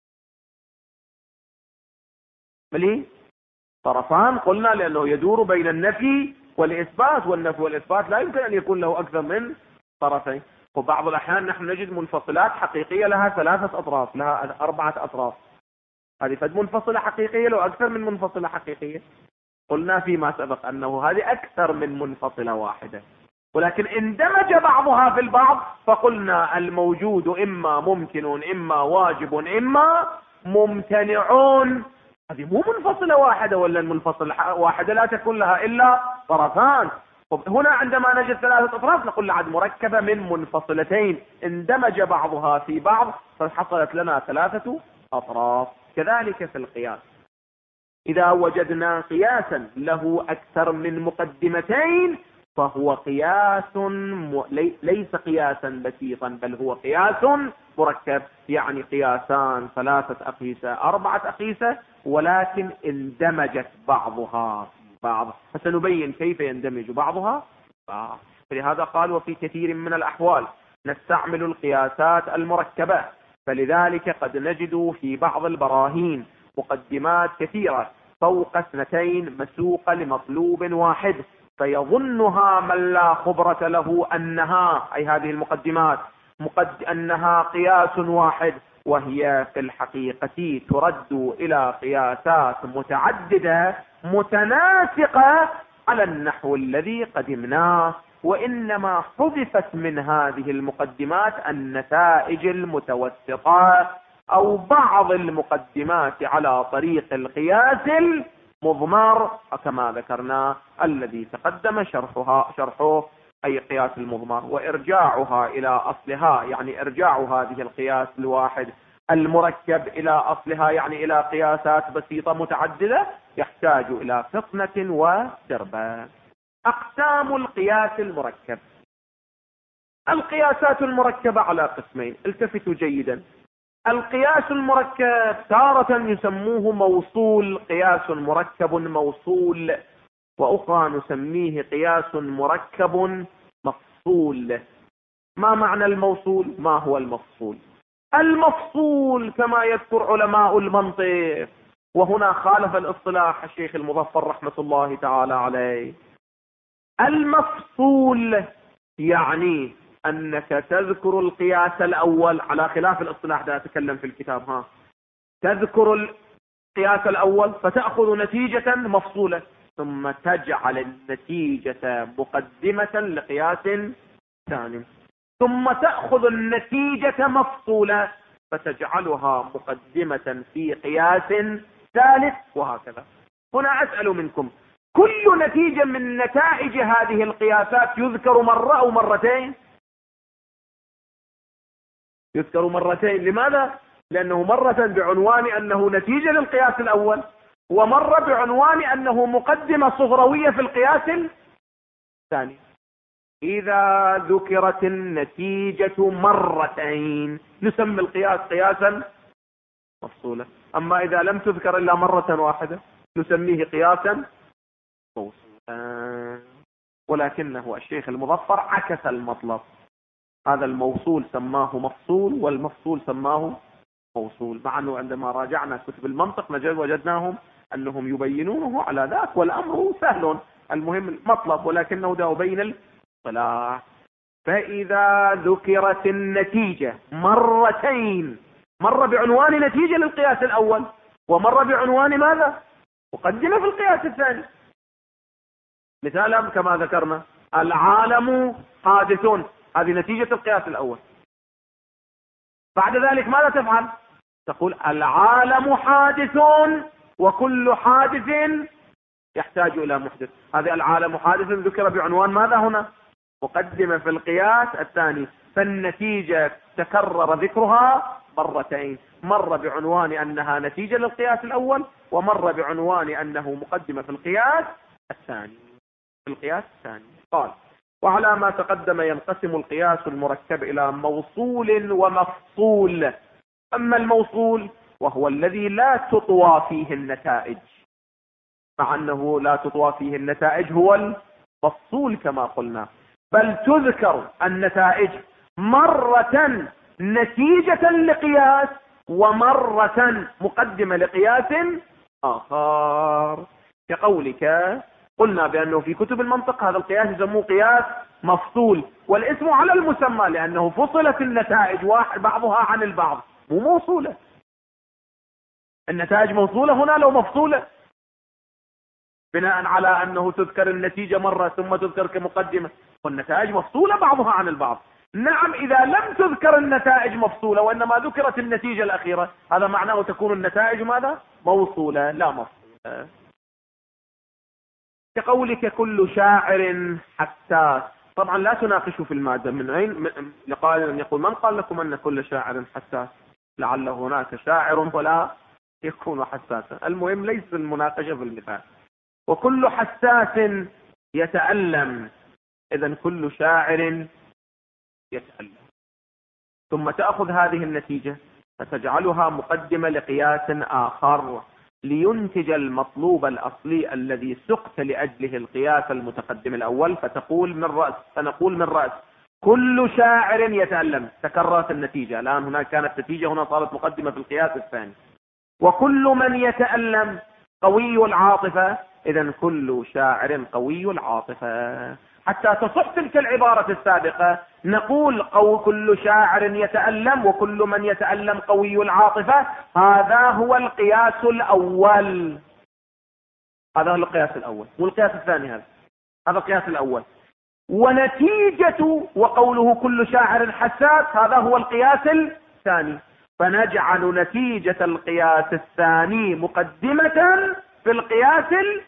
ملي طرفان قلنا لأنه يدور بين النفي والإثبات، والنفي والإثبات لا يمكن أن يكون له أكثر من طرفين. وبعض الأحيان نحن نجد منفصلات حقيقية لها 3 أطراف، لها 4 أطراف، هذه فد منفصلة حقيقية لو أكثر من منفصلة حقيقية. قلنا فيما سبق أنه هذه أكثر من منفصلة واحدة، ولكن اندمج بعضها في البعض، فقلنا الموجود إما ممكن إما واجب إما ممتنعون. هذه مو منفصلة واحدة، ولا المنفصلة واحدة لا تكون لها إلا طرفان. هنا عندما نجد ثلاثة أطراف نقول لعد مركبة من منفصلتين اندمج بعضها في بعض فحصلت لنا ثلاثة أطراف. كذلك في القياس، إذا وجدنا قياسا له أكثر من مقدمتين فهو قياس ليس قياسا بسيطا، بل هو قياس مركب، يعني قياسان، ثلاثة أقيسة، أربعة أقيسة، ولكن اندمجت بعضها في بعض. فسنبين كيف يندمج بعضها بعض. فلهذا قال وفي كثير من الأحوال نستعمل القياسات المركبة، فلذلك قد نجد في بعض البراهين مقدمات كثيرة فوق 2 مسوقة لمطلوب واحد، فيظنها من لا خبرة له أنها أي هذه المقدمات أنها قياس واحد، وهي في الحقيقة ترد إلى قياسات متعددة متناسقة على النحو الذي قدمناه، وإنما حذفت من هذه المقدمات النتائج المتوسطة أو بعض المقدمات على طريق القياس المضمر كما ذكرنا الذي تقدم شرحه أي قياس المضمر، وإرجاعها إلى أصلها يعني إرجاع هذه القياس الواحد المركب إلى أصلها يعني إلى قياسات بسيطة متعددة يحتاج إلى فطنة ودربة. أقسام القياس المركب. القياسات المركبة على قسمين، التفتوا جيدا. القياس المركب تارة يسموه موصول، قياس مركب موصول، وأخرى نسميه قياس مركب مفصول. ما معنى الموصول؟ ما هو المفصول؟ المفصول كما يذكر علماء المنطق، وهنا خالف الاصطلاح الشيخ المظفر رحمة الله تعالى عليه. المفصول يعني أنك تذكر القياس الأول على خلاف الاصطلاح، ده أتكلم في الكتاب، تذكر القياس الأول فتأخذ نتيجة مفصولة، ثم تجعل النتيجة مقدمة لقياس ثاني، ثم تأخذ النتيجة مفصولة فتجعلها مقدمة في قياس ثالث، وهكذا. هنا أسأل منكم، كل نتيجة من نتائج هذه القياسات يذكر مرة أو مرتين؟ يذكر مرتين. لماذا؟ لأنه مرة بعنوان أنه نتيجة للقياس الأول، ومرة بعنوان أنه مقدمة صغروية في القياس الثاني. إذا ذكرت النتيجة مرتين نسمي القياس قياسا مفصولا، أما إذا لم تذكر إلا مرة واحدة نسميه قياسا موصولا. ولكنه الشيخ المظفر عكس المطلب، هذا الموصول سماه مفصول والمفصول سماه موصول، مع أنه عندما راجعنا كتب المنطق وجدناهم أنهم يبينونه على ذاك، والأمر سهل، المهم المطلب، ولكنه ده بين الاصطلاح. فإذا ذكرت النتيجة مرتين، مرة بعنوان نتيجة للقياس الأول، ومرة بعنوان ماذا؟ مقدمة في القياس الثاني. مثالا كما ذكرنا العالم حادث، هذه نتيجة القياس الأول. بعد ذلك ماذا تفعل؟ تقول العالم حادث وكل حادث يحتاج إلى محدث. هذه العالم حادث ذكر بعنوان ماذا هنا؟ مقدمة في القياس الثاني، فالنتيجة تكرر ذكرها مرتين، مرة بعنوان أنها نتيجة للقياس الأول، ومرة بعنوان أنه مقدمة في القياس الثاني. قال وعلى ما تقدم ينقسم القياس المركب إلى موصول ومفصول. أما الموصول وهو الذي لا تطوى فيه النتائج، مع أنه لا تطوى فيه النتائج هو المفصول كما قلنا، بل تذكر النتائج مرة نتيجة لقياس ومرة مقدمة لقياس آخر. كقولك قلنا بأنه في كتب المنطق هذا القياس يسموه قياس مفصول، والاسم على المسمى لأنه فصلت النتائج بعضها عن البعض، مو موصولة. النتائج موصولة هنا لو مفصولة. بناء على أنه تذكر النتيجة مرة ثم تذكر كمقدمة، والنتائج مفصولة بعضها عن البعض. نعم، إذا لم تذكر النتائج مفصولة وإنما ذكرت النتيجة الأخيرة، هذا معناه تكون النتائج ماذا؟ موصولة لا مفصولة. كقولك كل شاعر حساس، طبعا لا تناقشوا في المادة. من أين يقول من قال لكم أن كل شاعر حساس؟ لعل هناك شاعر ولا يكون حساسا. المهم ليس المناقشة في المثال. وكل حساس يتألم، إذن كل شاعر يتألم. ثم تأخذ هذه النتيجة فتجعلها مقدمة لقياس آخر لينتج المطلوب الأصلي الذي سقت لأجله القياس المتقدم الأول، فنقول من رأس كل شاعر يتألم، تكررت النتيجة الآن. هناك كانت نتيجة، هنا صارت مقدمة في القياس الثاني. وكل من يتألم قوي العاطفة، إذن كل شاعر قوي العاطفة. حتى تصح تلك العبارة السابقة نقول كل شاعر يتألم وكل من يتألم قوي العاطفة. هذا هو القياس الأول، هذا هو القياس الأول. والقياس الثاني هذا القياس الأول. ونتيجة وقوله كل شاعر حساس هذا هو القياس الثاني. فنجعل نتيجة القياس الثاني مقدمة في القياس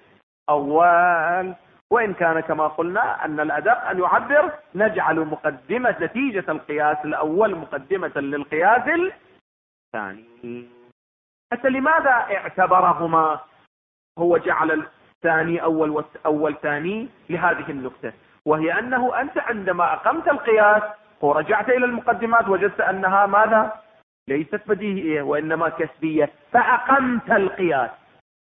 الأول، وإن كان كما قلنا أن الأدق أن يعبر نجعل مقدمة نتيجة القياس الأول مقدمة للقياس الثاني. حتى لماذا اعتبرهما هو جعل الثاني أول والأول ثاني؟ لهذه النقطة، وهي أنه أنت عندما أقمت القياس ورجعت إلى المقدمات وجدت أنها ماذا؟ ليست بديهية وإنما كسبية، فأقمت القياس.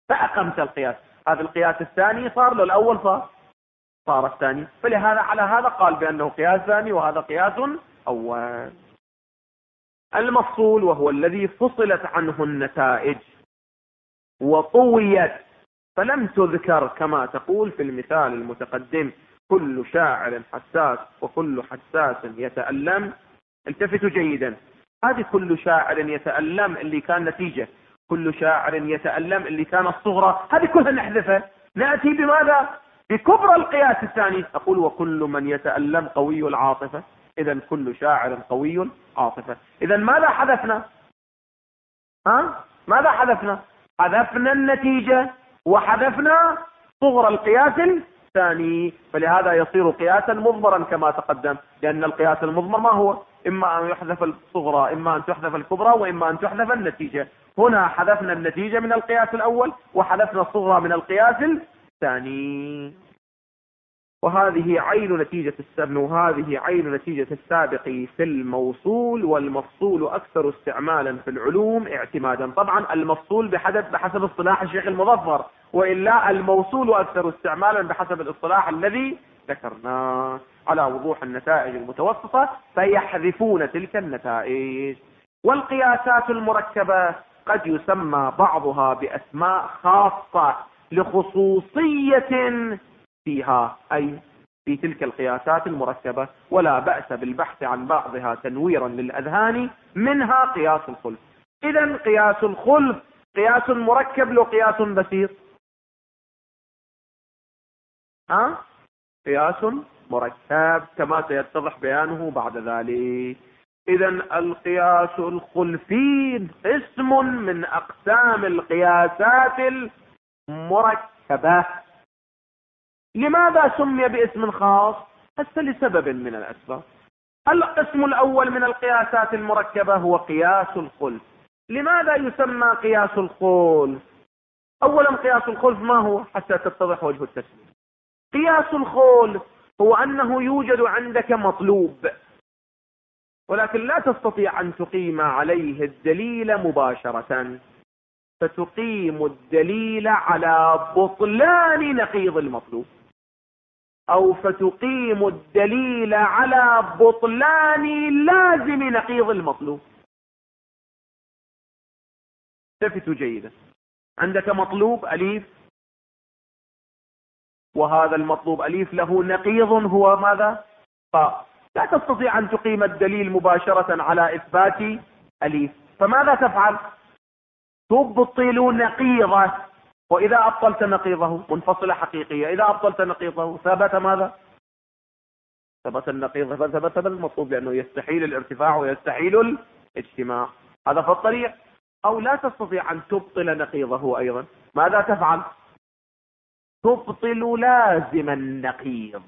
هذا القياس الثاني صار له الأول صار الثاني، فلهذا على هذا قال بأنه قياس ثاني وهذا قياس أول. المفصول وهو الذي فصلت عنه النتائج وطويت فلم تذكر كما تقول في المثال المتقدم كل شاعر حساس وكل حساس يتألم. التفتوا جيدا، هذه كل شاعر يتألم اللي كان نتيجة، كل شاعر يتألم اللي كان الصغرى، هذه كلها نحذفها. نأتي بماذا؟ بكبرى القياس الثاني. أقول وكل من يتألم قوي العاطفة، إذن كل شاعر قوي العاطفة. إذن ماذا حذفنا؟ ماذا حذفنا؟ حذفنا النتيجة وحذفنا صغرى القياس الثاني، فلهذا يصير قياسا مضمرا كما تقدم، لأن القياس المضمر ما هو؟ إما أن يحذف الصغرى، إما أن تحذف الكبرى، وإما أن تحذف النتيجة. هنا حذفنا النتيجة من القياس الأول وحذفنا الصغرى من القياس الثاني. وهذه عين نتيجة السابق في الموصول، والمفصول أكثر استعمالا في العلوم اعتمادا. طبعا المفصول بحسب اصطلاح الشيخ المظفر، وإلا الموصول أكثر استعمالا بحسب الاصطلاح الذي ذكرناه على وضوح النتائج المتوسطة، فيحذفون تلك النتائج. والقياسات المركبة قد يسمى بعضها بأسماء خاصة لخصوصية فيها، أي في تلك القياسات المركبة، ولا بأس بالبحث عن بعضها تنويرا للأذهان، منها قياس الخلف. إذن قياس الخلف قياس مركب لو قياس بسيط؟ قياس مركب كما سيتضح بيانه بعد ذلك. إذن القياس الخلفي اسم من أقسام القياسات المركبة. لماذا سمي باسم خاص؟ هسه لسبب من الأسباب. القسم الأول من القياسات المركبة هو قياس الخلف. لماذا يسمى قياس الخلف؟ أولا قياس الخلف ما هو حتى تتضح وجه التسمية؟ قياس الخلف هو أنه يوجد عندك مطلوب، ولكن لا تستطيع أن تقيم عليه الدليل مباشرة، فتقيم الدليل على بطلان نقيض المطلوب، أو فتقيم الدليل على بطلان لازم نقيض المطلوب. التفتوا جيدا، عندك مطلوب أليف، وهذا المطلوب أليف له نقيض هو ماذا؟ فاء. لا تستطيع أن تقيم الدليل مباشرة على إثبات أليف، فماذا تفعل؟ تبطل نقيضه وإذا أبطلت نقيضه منفصلة حقيقية، إذا أبطلت نقيضه ثبت ماذا؟ ثبت النقيض، فثبت المطلوب، لأنه يستحيل الارتفاع ويستحيل الاجتماع. هذا في الطريق. أو لا تستطيع أن تبطل نقيضه أيضا، ماذا تفعل؟ تبطل لازم النقيض،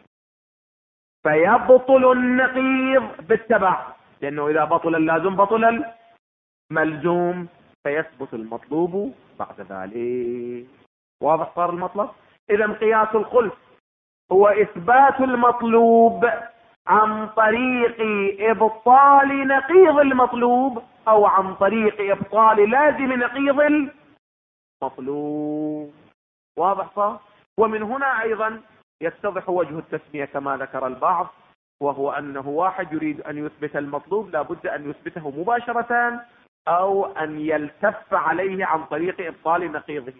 فيبطل النقيض بالتبع، لأنه إذا بطل اللازم بطل الملزوم، فيثبت المطلوب بعد ذلك. واضح صار المطلب؟ إذا قياس الخلف هو إثبات المطلوب عن طريق إبطال نقيض المطلوب، أو عن طريق إبطال لازم نقيض المطلوب. واضح صار؟ ومن هنا أيضا يتضح وجه التسمية كما ذكر البعض، وهو أنه واحد يريد أن يثبت المطلوب لابد أن يثبته مباشرة، أو أن يلتف عليه عن طريق إبطال نقيضه.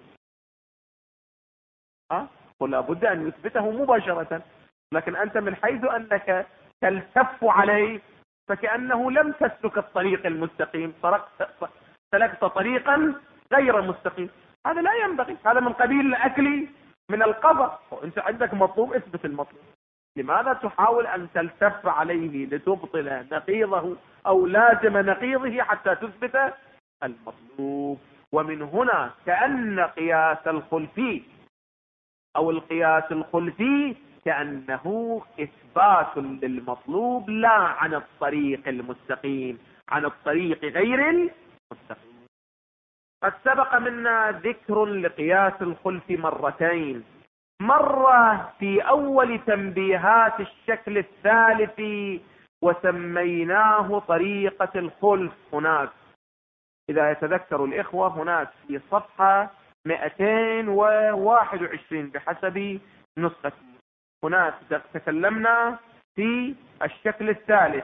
ولا بد أن يثبته مباشرة، لكن أنت من حيث أنك تلتف عليه فكأنه لم تسلك الطريق المستقيم، سلكت طريقا غير مستقيم. هذا لا ينبغي، هذا من قبيل الأكل من القضاء. وأنت عندك مطلوب، اثبت المطلوب. لماذا تحاول أن تلتف عليه لتبطل نقيضه أو لازم نقيضه حتى تثبت المطلوب؟ ومن هنا كأن قياس الخلفي أو القياس الخلفي كأنه إثبات للمطلوب لا عن الطريق المستقيم، عن الطريق غير المستقيم. قد سبق منا ذكر لقياس الخلف مرتين، مرة في أول تنبيهات الشكل الثالث وسميناه طريقة الخلف. هناك إذا يتذكر الإخوة هناك في صفحة 221 بحسب نسختي، هناك تكلمنا في الشكل الثالث.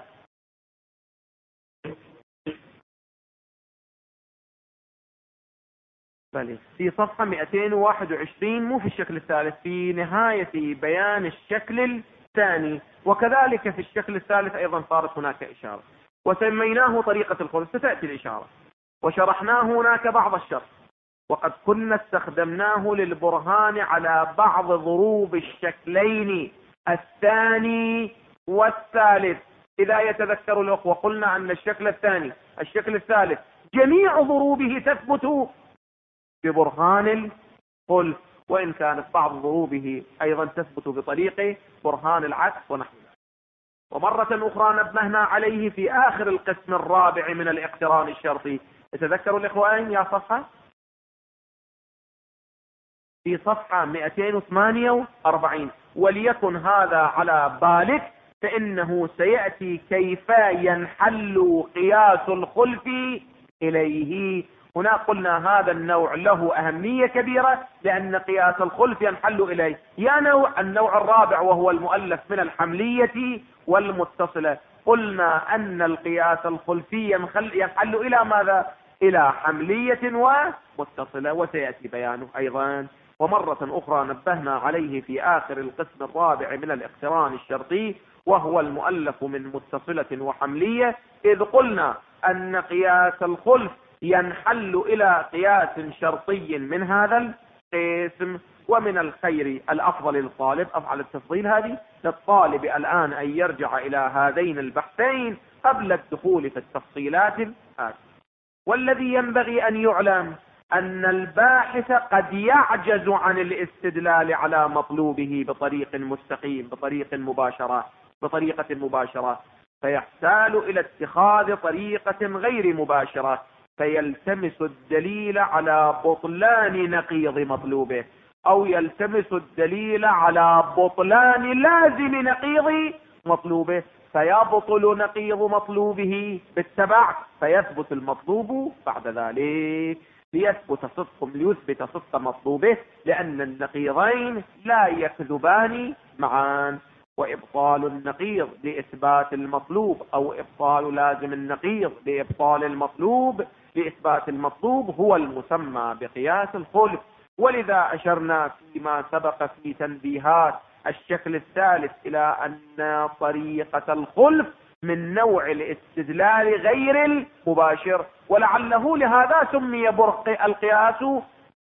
في صفحة 221، مو في الشكل الثالث، في نهاية بيان الشكل الثاني، وكذلك في الشكل الثالث أيضا صارت هناك إشارة، وسميناه طريقة الخلف. ستأتي الإشارة، وشرحناه هناك بعض الشرح، وقد كنا استخدمناه للبرهان على بعض ضروب الشكلين الثاني والثالث. إذا يتذكر الأخوة قلنا أن الشكل الثاني الشكل الثالث جميع ضروبه تثبت ببرهان الخلف، وإن كانت بعض ضروبه أيضا تثبت بطريق برهان العكس ونحو ذلك. ومرة أخرى نبهنا عليه في آخر القسم الرابع من الاقتران الشرطي. يتذكر الإخوان يا صفحة؟ في صفحة 248. وليكن هذا على بالك، فإنه سيأتي كيف ينحل قياس الخلف إليه. هنا قلنا هذا النوع له أهمية كبيرة، لأن قياس الخلف ينحل إليه يا النوع الرابع، وهو المؤلف من الحملية والمتصلة. قلنا أن القياس الخلفي ينحل إلى ماذا؟ إلى حملية ومتصلة، وسيأتي بيانه أيضا. ومرة أخرى نبهنا عليه في آخر القسم الرابع من الاقتران الشرطي، وهو المؤلف من متصلة وحملية، إذ قلنا أن قياس الخلف ينحل إلى قياس شرطي من هذا القسم. ومن الخير الأفضل للطالب، أفعل التفضيل هذه للطالب الآن، أن يرجع إلى هذين البحثين قبل الدخول في التفصيلات الآتية. والذي ينبغي أن يعلم أن الباحث قد يعجز عن الاستدلال على مطلوبه بطريق مستقيم، بطريقة مباشرة، فيحتال إلى اتخاذ طريقة غير مباشرة، فيلتمس الدليل على بطلان نقيض مطلوبه، أو يلتمس الدليل على بطلان لازم نقيض مطلوبه، فيبطل نقيض مطلوبه بالتبع، فيثبت المطلوب بعد ذلك. ليثبت صدق مطلوبه، لأن النقيضين لا يكذبان معا. وإبطال النقيض لإثبات المطلوب، أو إبطال لازم النقيض لإبطال المطلوب لإثبات المطلوب، هو المسمى بقياس الخلف. ولذا أشرنا فيما سبق في تنبيهات الشكل الثالث إلى أن طريقة الخلف من نوع الاستدلال غير المباشر، ولعله لهذا سمي القياس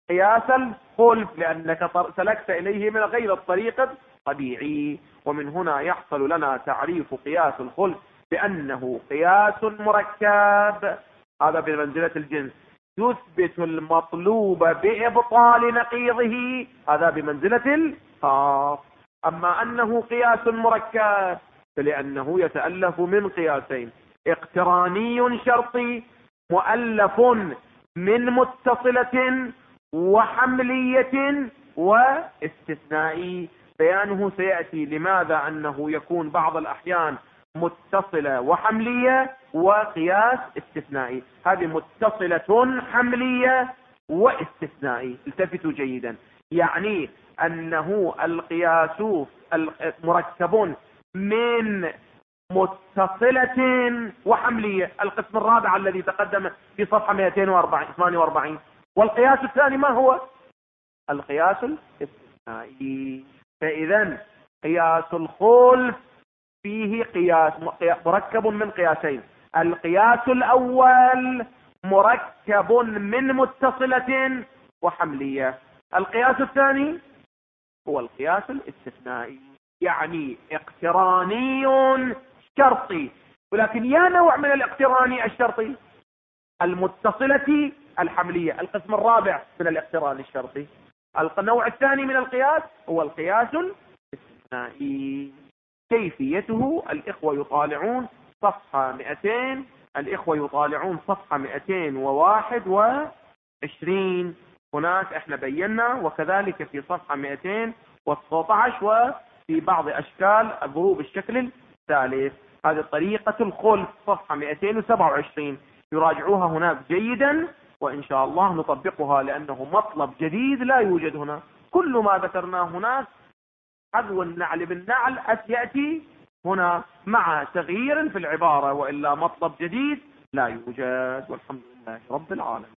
قياس الخلف لأنك سلكت إليه من غير الطريق الطبيعي. ومن هنا يحصل لنا تعريف قياس الخلف بأنه قياس مركب، هذا بمنزلة الجنس، يثبت المطلوب بإبطال نقيضه، هذا بمنزلة الخاص. أما أنه قياس مركب فلأنه يتألف من قياسين: اقتراني شرطي مؤلف من متصلة وحملية واستثنائي. بيانه سيأتي لماذا أنه يكون بعض الأحيان متصلة وحملية وقياس استثنائي. هذه متصلة حملية واستثنائي، التفتوا جيدا، يعني أنه القياس مركب من متصلة وحملية، القسم الرابع الذي تقدم في صفحة 248. والقياس الثاني ما هو؟ القياس الاستثنائي. فإذا قياس الخلف فيه قياس مركب من قياسين: القياس الأول مركب من متصلة وحملية، القياس الثاني هو القياس الاستثنائي، يعني اقتراني شرطي. ولكن يا نوع من الاقتراني الشرطي: المتصلة الحملية، القسم الرابع من الاقتران الشرطي. النوع الثاني من القياس هو القياس الاستثنائي. كيفيته الإخوة يطالعون صفحة 200، الإخوة يطالعون صفحة 221. هناك احنا بينا، وكذلك في صفحة 219 وفي بعض أشكال ضروب الشكل الثالث. هذه طريقة الخلف صفحة 227، يراجعوها هناك جيدا، وإن شاء الله نطبقها لأنه مطلب جديد لا يوجد هنا. كل ما ذكرناه هناك حذو النعل بالنعل يأتي هنا مع تغيير في العبارة، وإلا مطلب جديد لا يوجد. والحمد لله رب العالمين.